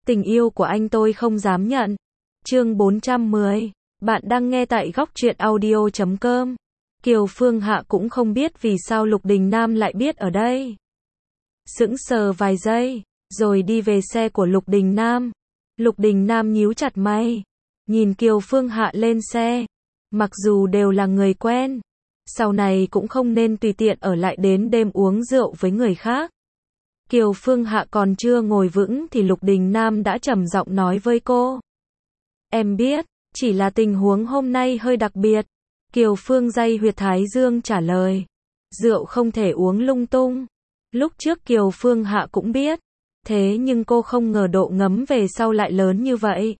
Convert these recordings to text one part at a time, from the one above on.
Tình yêu của anh tôi không dám nhận. Chương 410. Bạn đang nghe tại góc truyện audio.com. Kiều Phương Hạ cũng không biết vì sao Lục Đình Nam lại biết ở đây. Sững sờ vài giây, rồi đi về xe của Lục Đình Nam. Lục Đình Nam nhíu chặt mày, nhìn Kiều Phương Hạ lên xe. Mặc dù đều là người quen, sau này cũng không nên tùy tiện ở lại đến đêm uống rượu với người khác. Kiều Phương Hạ còn chưa ngồi vững thì Lục Đình Nam đã trầm giọng nói với cô. Em biết, chỉ là tình huống hôm nay hơi đặc biệt. Kiều Phương day huyệt thái dương trả lời. Rượu không thể uống lung tung. Lúc trước Kiều Phương Hạ cũng biết. Thế nhưng cô không ngờ độ ngấm về sau lại lớn như vậy.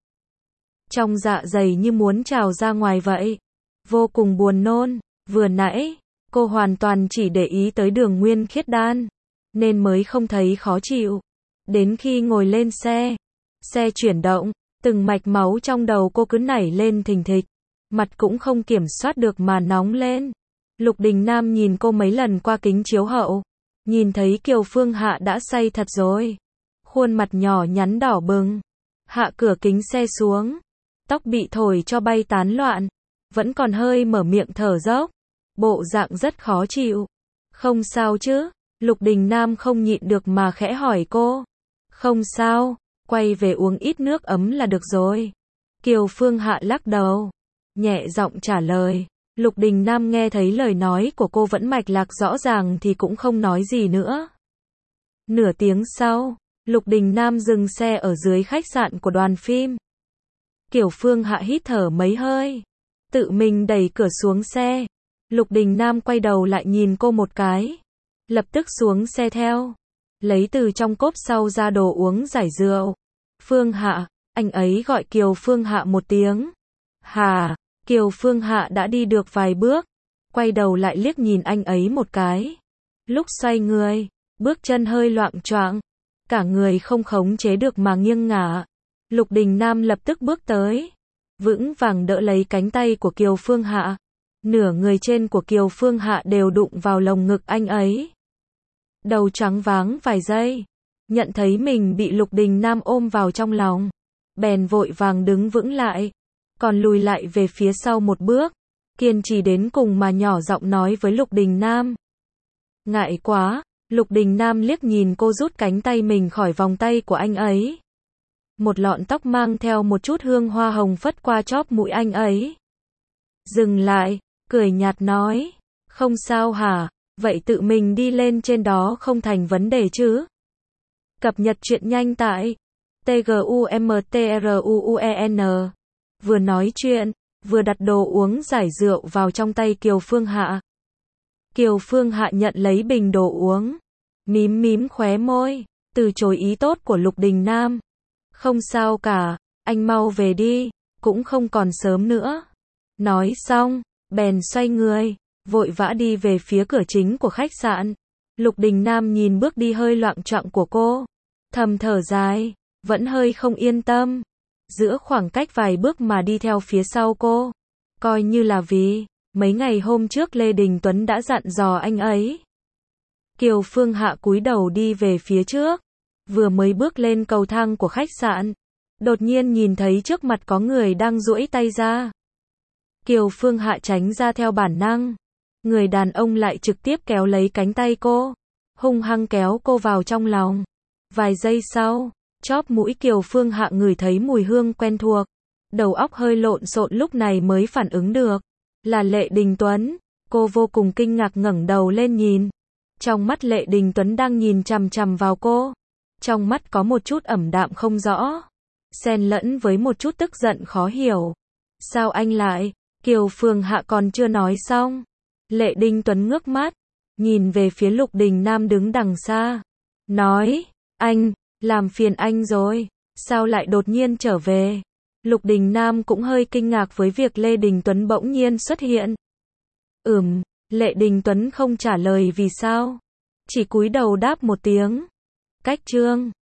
Trong dạ dày như muốn trào ra ngoài vậy. Vô cùng buồn nôn. Vừa nãy, cô hoàn toàn chỉ để ý tới Đường Nguyên Khiết Đan, nên mới không thấy khó chịu. Đến khi ngồi lên xe, xe chuyển động, từng mạch máu trong đầu cô cứ nảy lên thình thịch. Mặt cũng không kiểm soát được mà nóng lên. Lục Đình Nam nhìn cô mấy lần qua kính chiếu hậu. Nhìn thấy Kiều Phương Hạ đã say thật rồi. Khuôn mặt nhỏ nhắn đỏ bừng. Hạ cửa kính xe xuống. Tóc bị thổi cho bay tán loạn. Vẫn còn hơi mở miệng thở dốc. Bộ dạng rất khó chịu. Không sao chứ? Lục Đình Nam không nhịn được mà khẽ hỏi cô. Không sao, quay về uống ít nước ấm là được rồi. Kiều Phương Hạ lắc đầu, nhẹ giọng trả lời. Lục Đình Nam nghe thấy lời nói của cô vẫn mạch lạc rõ ràng thì cũng không nói gì nữa. Nửa tiếng sau, Lục Đình Nam dừng xe ở dưới khách sạn của đoàn phim. Kiều Phương Hạ hít thở mấy hơi, tự mình đẩy cửa xuống xe. Lục Đình Nam quay đầu lại nhìn cô một cái, lập tức xuống xe theo, lấy từ trong cốp sau ra đồ uống giải rượu. Phương Hạ, anh ấy gọi Kiều Phương Hạ một tiếng. Hà, Kiều Phương Hạ đã đi được vài bước, quay đầu lại liếc nhìn anh ấy một cái. Lúc xoay người, bước chân hơi loạng choạng, cả người không khống chế được mà nghiêng ngả. Lục Đình Nam lập tức bước tới, vững vàng đỡ lấy cánh tay của Kiều Phương Hạ. Nửa người trên của Kiều Phương Hạ đều đụng vào lồng ngực anh ấy. Đầu choáng váng vài giây, nhận thấy mình bị Lục Đình Nam ôm vào trong lòng, bèn vội vàng đứng vững lại, còn lùi lại về phía sau một bước, kiên trì đến cùng mà nhỏ giọng nói với Lục Đình Nam. Ngại quá. Lục Đình Nam liếc nhìn cô rút cánh tay mình khỏi vòng tay của anh ấy. Một lọn tóc mang theo một chút hương hoa hồng phất qua chóp mũi anh ấy. Dừng lại, cười nhạt nói. Không sao hả? Vậy tự mình đi lên trên đó không thành vấn đề chứ? Cập nhật truyện nhanh tại tgumtruen. Vừa nói chuyện, vừa đặt đồ uống giải rượu vào trong tay Kiều Phương Hạ. Kiều Phương Hạ nhận lấy bình đồ uống, mím mím khóe môi, từ chối ý tốt của Lục Đình Nam. Không sao cả, anh mau về đi, cũng không còn sớm nữa. Nói xong, bèn xoay người, vội vã đi về phía cửa chính của khách sạn. Lục Đình Nam nhìn bước đi hơi loạng choạng của cô, thầm thở dài, vẫn hơi không yên tâm. Giữa khoảng cách vài bước mà đi theo phía sau cô, coi như là vì mấy ngày hôm trước Lê Đình Tuấn đã dặn dò anh ấy. Kiều Phương Hạ cúi đầu đi về phía trước, vừa mới bước lên cầu thang của khách sạn, đột nhiên nhìn thấy trước mặt có người đang duỗi tay ra. Kiều Phương Hạ tránh ra theo bản năng, người đàn ông lại trực tiếp kéo lấy cánh tay cô, hung hăng kéo cô vào trong lòng. Vài giây sau, chóp mũi Kiều Phương Hạ ngửi thấy mùi hương quen thuộc, đầu óc hơi lộn xộn lúc này mới phản ứng được. Là Lệ Đình Tuấn. Cô vô cùng kinh ngạc ngẩng đầu lên nhìn. Trong mắt Lệ Đình Tuấn đang nhìn chằm chằm vào cô. Trong mắt có một chút ẩm đạm không rõ, xen lẫn với một chút tức giận khó hiểu. Sao anh lại? Kiều Phương Hạ còn chưa nói xong, Lệ Đình Tuấn ngước mắt, nhìn về phía Lục Đình Nam đứng đằng xa. Nói, anh, làm phiền anh rồi, sao lại đột nhiên trở về? Lục Đình Nam cũng hơi kinh ngạc với việc Lê Đình Tuấn bỗng nhiên xuất hiện. Lệ Đình Tuấn không trả lời vì sao, chỉ cúi đầu đáp một tiếng. Cách chương